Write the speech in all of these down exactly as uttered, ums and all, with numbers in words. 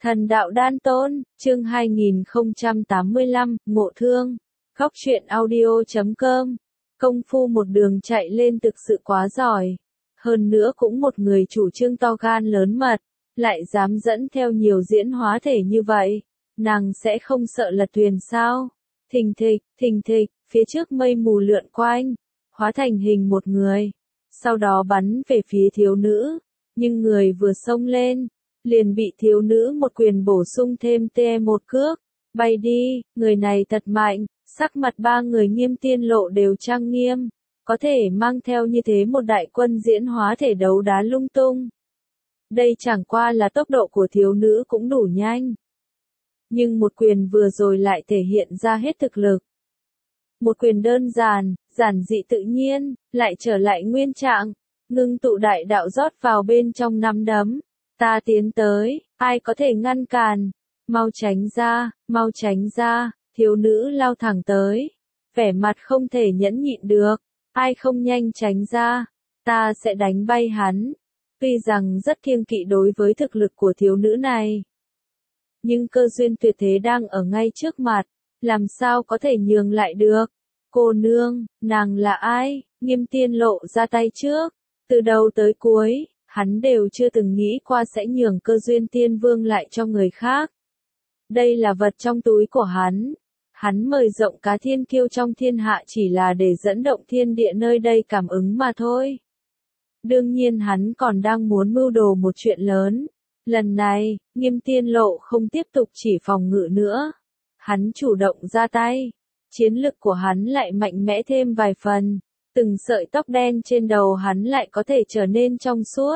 Thần đạo đan tôn, chương hai nghìn không trăm tám mươi lăm, ngộ thương. Góc truyện audio chấm com. Công phu một đường chạy lên thực sự quá giỏi. Hơn nữa cũng một người chủ trương to gan lớn mật, lại dám dẫn theo nhiều diễn hóa thể như vậy. Nàng sẽ không sợ lật thuyền sao? Thình thịch, thình thịch, phía trước mây mù lượn quanh, hóa thành hình một người. Sau đó bắn về phía thiếu nữ, nhưng người vừa xông lên, liền bị thiếu nữ một quyền bổ sung thêm tê một cước. Bay đi, người này thật mạnh, sắc mặt ba người Nghiêm Tiên Lộ đều trang nghiêm, có thể mang theo như thế một đại quân diễn hóa thể đấu đá lung tung. Đây chẳng qua là tốc độ của thiếu nữ cũng đủ nhanh. Nhưng một quyền vừa rồi lại thể hiện ra hết thực lực. Một quyền đơn giản, giản dị tự nhiên, lại trở lại nguyên trạng, ngưng tụ đại đạo rót vào bên trong nắm đấm. Ta tiến tới, ai có thể ngăn cản? Mau tránh ra, mau tránh ra, thiếu nữ lao thẳng tới. Vẻ mặt không thể nhẫn nhịn được, ai không nhanh tránh ra, ta sẽ đánh bay hắn. Tuy rằng rất kiêng kỵ đối với thực lực của thiếu nữ này, nhưng cơ duyên tuyệt thế đang ở ngay trước mặt, làm sao có thể nhường lại được. Cô nương, nàng là ai? Nghiêm Tiên Lộ ra tay trước, từ đầu tới cuối, hắn đều chưa từng nghĩ qua sẽ nhường cơ duyên tiên vương lại cho người khác. Đây là vật trong túi của hắn. Hắn mời rộng cá thiên kiêu trong thiên hạ chỉ là để dẫn động thiên địa nơi đây cảm ứng mà thôi. Đương nhiên hắn còn đang muốn mưu đồ một chuyện lớn. Lần này, Nghiêm Tiên Lộ không tiếp tục chỉ phòng ngự nữa. Hắn chủ động ra tay. Chiến lực của hắn lại mạnh mẽ thêm vài phần. Từng sợi tóc đen trên đầu hắn lại có thể trở nên trong suốt,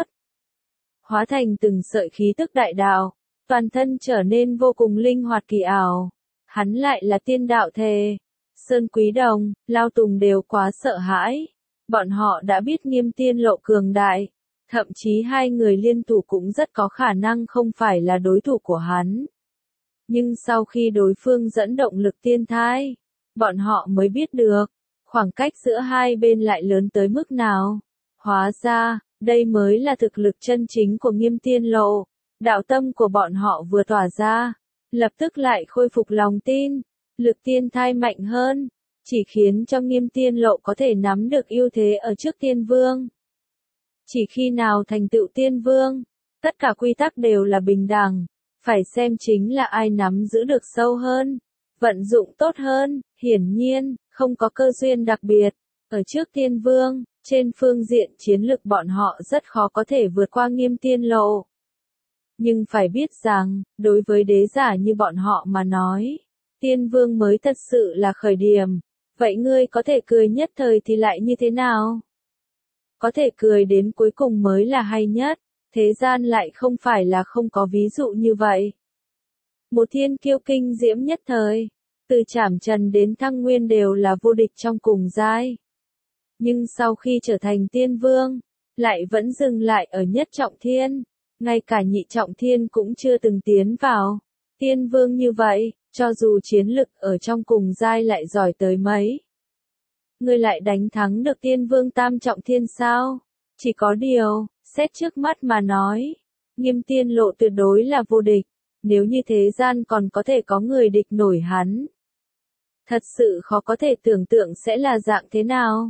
hóa thành từng sợi khí tức đại đạo, toàn thân trở nên vô cùng linh hoạt kỳ ảo. Hắn lại là tiên đạo thề. Sơn Quý Đồng, Lao Tùng đều quá sợ hãi. Bọn họ đã biết Nghiêm Tiên Lộ cường đại, thậm chí hai người liên thủ cũng rất có khả năng không phải là đối thủ của hắn. Nhưng sau khi đối phương dẫn động lực tiên thai, bọn họ mới biết được, khoảng cách giữa hai bên lại lớn tới mức nào. Hóa ra, đây mới là thực lực chân chính của Nghiêm Tiên Lộ. Đạo tâm của bọn họ vừa tỏa ra, lập tức lại khôi phục lòng tin, lực tiên thai mạnh hơn, chỉ khiến cho Nghiêm Tiên Lộ có thể nắm được ưu thế ở trước tiên vương. Chỉ khi nào thành tựu tiên vương, tất cả quy tắc đều là bình đẳng, phải xem chính là ai nắm giữ được sâu hơn, vận dụng tốt hơn. Hiển nhiên, không có cơ duyên đặc biệt, ở trước tiên vương, trên phương diện chiến lực bọn họ rất khó có thể vượt qua Nghiêm Tiên Lộ. Nhưng phải biết rằng, đối với đế giả như bọn họ mà nói, tiên vương mới thật sự là khởi điểm. Vậy ngươi có thể cười nhất thời thì lại như thế nào? Có thể cười đến cuối cùng mới là hay nhất, thế gian lại không phải là không có ví dụ như vậy. Một thiên kiêu kinh diễm nhất thời, từ Trảm Trần đến Thăng Nguyên đều là vô địch trong cùng giai. Nhưng sau khi trở thành tiên vương, lại vẫn dừng lại ở nhất trọng thiên, ngay cả nhị trọng thiên cũng chưa từng tiến vào. Tiên vương như vậy, cho dù chiến lực ở trong cùng giai lại giỏi tới mấy, ngươi lại đánh thắng được tiên vương tam trọng thiên sao? Chỉ có điều, xét trước mắt mà nói, Nghiêm Tiên Lộ tuyệt đối là vô địch. Nếu như thế gian còn có thể có người địch nổi hắn, thật sự khó có thể tưởng tượng sẽ là dạng thế nào.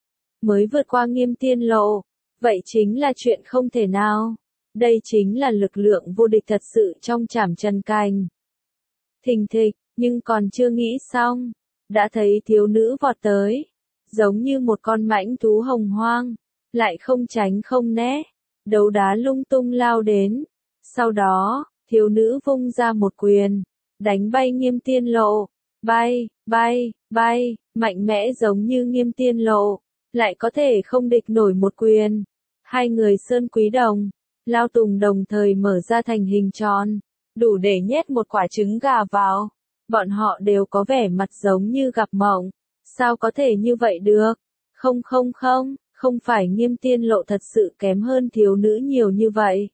Mới vượt qua Nghiêm Tiên Lộ, vậy chính là chuyện không thể nào. Đây chính là lực lượng vô địch thật sự trong Trảm Trần Cảnh. Thình thịch, nhưng còn chưa nghĩ xong, đã thấy thiếu nữ vọt tới, giống như một con mãnh thú hồng hoang, lại không tránh không né, đấu đá lung tung lao đến. Sau đó, thiếu nữ vung ra một quyền, đánh bay Nghiêm Tiên Lộ. Bay, bay, bay, mạnh mẽ giống như Nghiêm Tiên Lộ, lại có thể không địch nổi một quyền. Hai người Sơn Quý Đồng, Lao Tùng đồng thời mở ra thành hình tròn, đủ để nhét một quả trứng gà vào. Bọn họ đều có vẻ mặt giống như gặp mộng. Sao có thể như vậy được? Không không không, không phải Nghiêm Tiên Lộ thật sự kém hơn thiếu nữ nhiều như vậy,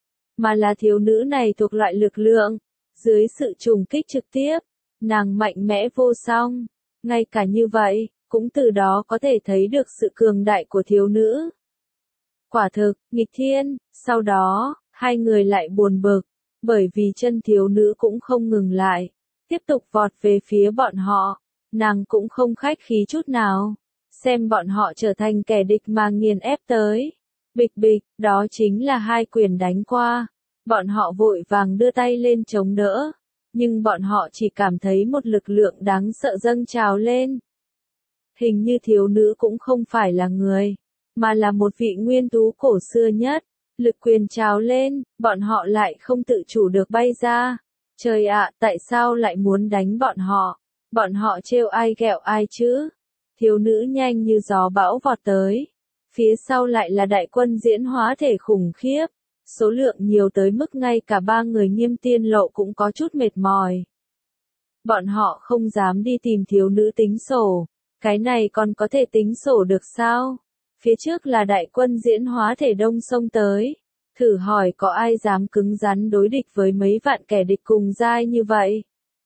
mà là thiếu nữ này thuộc loại lực lượng, dưới sự trùng kích trực tiếp, nàng mạnh mẽ vô song. Ngay cả như vậy, cũng từ đó có thể thấy được sự cường đại của thiếu nữ. Quả thực, nghịch thiên. Sau đó, hai người lại buồn bực, Bởi vì chân thiếu nữ cũng không ngừng lại, tiếp tục vọt về phía bọn họ, nàng cũng không khách khí chút nào, xem bọn họ trở thành kẻ địch mà nghiền ép tới. Bịch bịch, đó chính là hai quyền đánh qua, bọn họ vội vàng đưa tay lên chống đỡ, nhưng bọn họ chỉ cảm thấy một lực lượng đáng sợ dâng trào lên. Hình như thiếu nữ cũng không phải là người, mà là một vị nguyên tú cổ xưa nhất. Lực quyền trào lên, bọn họ lại không tự chủ được bay ra. Trời ạ, tại sao lại muốn đánh bọn họ? Bọn họ trêu ai ghẹo ai chứ? Thiếu nữ nhanh như gió bão vọt tới. Phía sau lại là đại quân diễn hóa thể khủng khiếp. Số lượng nhiều tới mức ngay cả ba người Nghiêm Tiên Lộ cũng có chút mệt mỏi. Bọn họ không dám đi tìm thiếu nữ tính sổ. Cái này còn có thể tính sổ được sao? Phía trước là đại quân diễn hóa thể đông sông tới. Thử hỏi có ai dám cứng rắn đối địch với mấy vạn kẻ địch cùng giai như vậy?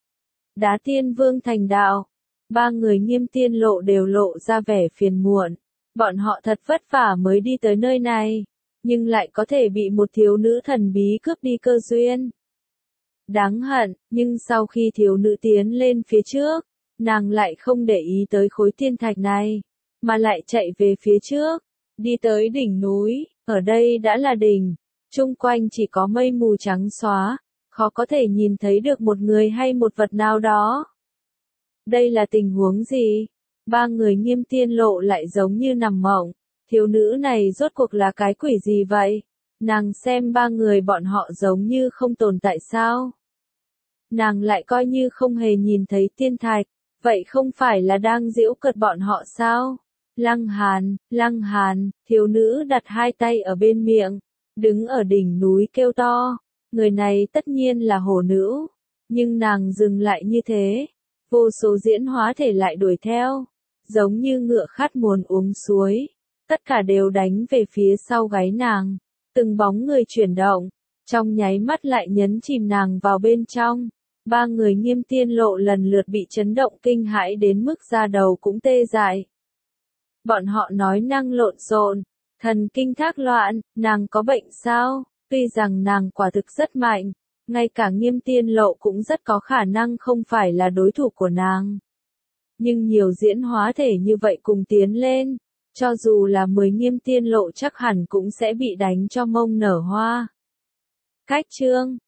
Đá Tiên Vương thành đạo. Ba người Nghiêm Tiên Lộ đều lộ ra vẻ phiền muộn. Bọn họ thật vất vả mới đi tới nơi này. Nhưng lại có thể bị một thiếu nữ thần bí cướp đi cơ duyên. Đáng hận, nhưng sau khi thiếu nữ tiến lên phía trước, nàng lại không để ý tới khối tiên thạch này, mà lại chạy về phía trước, đi tới đỉnh núi, ở đây đã là đỉnh, chung quanh chỉ có mây mù trắng xóa, khó có thể nhìn thấy được một người hay một vật nào đó. Đây là tình huống gì? Ba người Nghiêm Tiên Lộ lại giống như nằm mộng, thiếu nữ này rốt cuộc là cái quỷ gì vậy? Nàng xem ba người bọn họ giống như không tồn tại sao? Nàng lại coi như không hề nhìn thấy tiên thạch, vậy không phải là đang giễu cợt bọn họ sao? Lăng Hàn, Lăng Hàn, thiếu nữ đặt hai tay ở bên miệng, đứng ở đỉnh núi kêu to, người này tất nhiên là hổ nữ, nhưng nàng dừng lại như thế, vô số diễn hóa thể lại đuổi theo, giống như ngựa khát muốn uống suối, tất cả đều đánh về phía sau gáy nàng, từng bóng người chuyển động, trong nháy mắt lại nhấn chìm nàng vào bên trong. Ba người Nghiêm Tiên Lộ lần lượt bị chấn động kinh hãi đến mức da đầu cũng tê dại. Bọn họ nói năng lộn xộn, thần kinh thác loạn, nàng có bệnh sao? Tuy rằng nàng quả thực rất mạnh, ngay cả Nghiêm Tiên Lộ cũng rất có khả năng không phải là đối thủ của nàng. Nhưng nhiều diễn hóa thể như vậy cùng tiến lên, cho dù là mười Nghiêm Tiên Lộ chắc hẳn cũng sẽ bị đánh cho mông nở hoa. Cách chương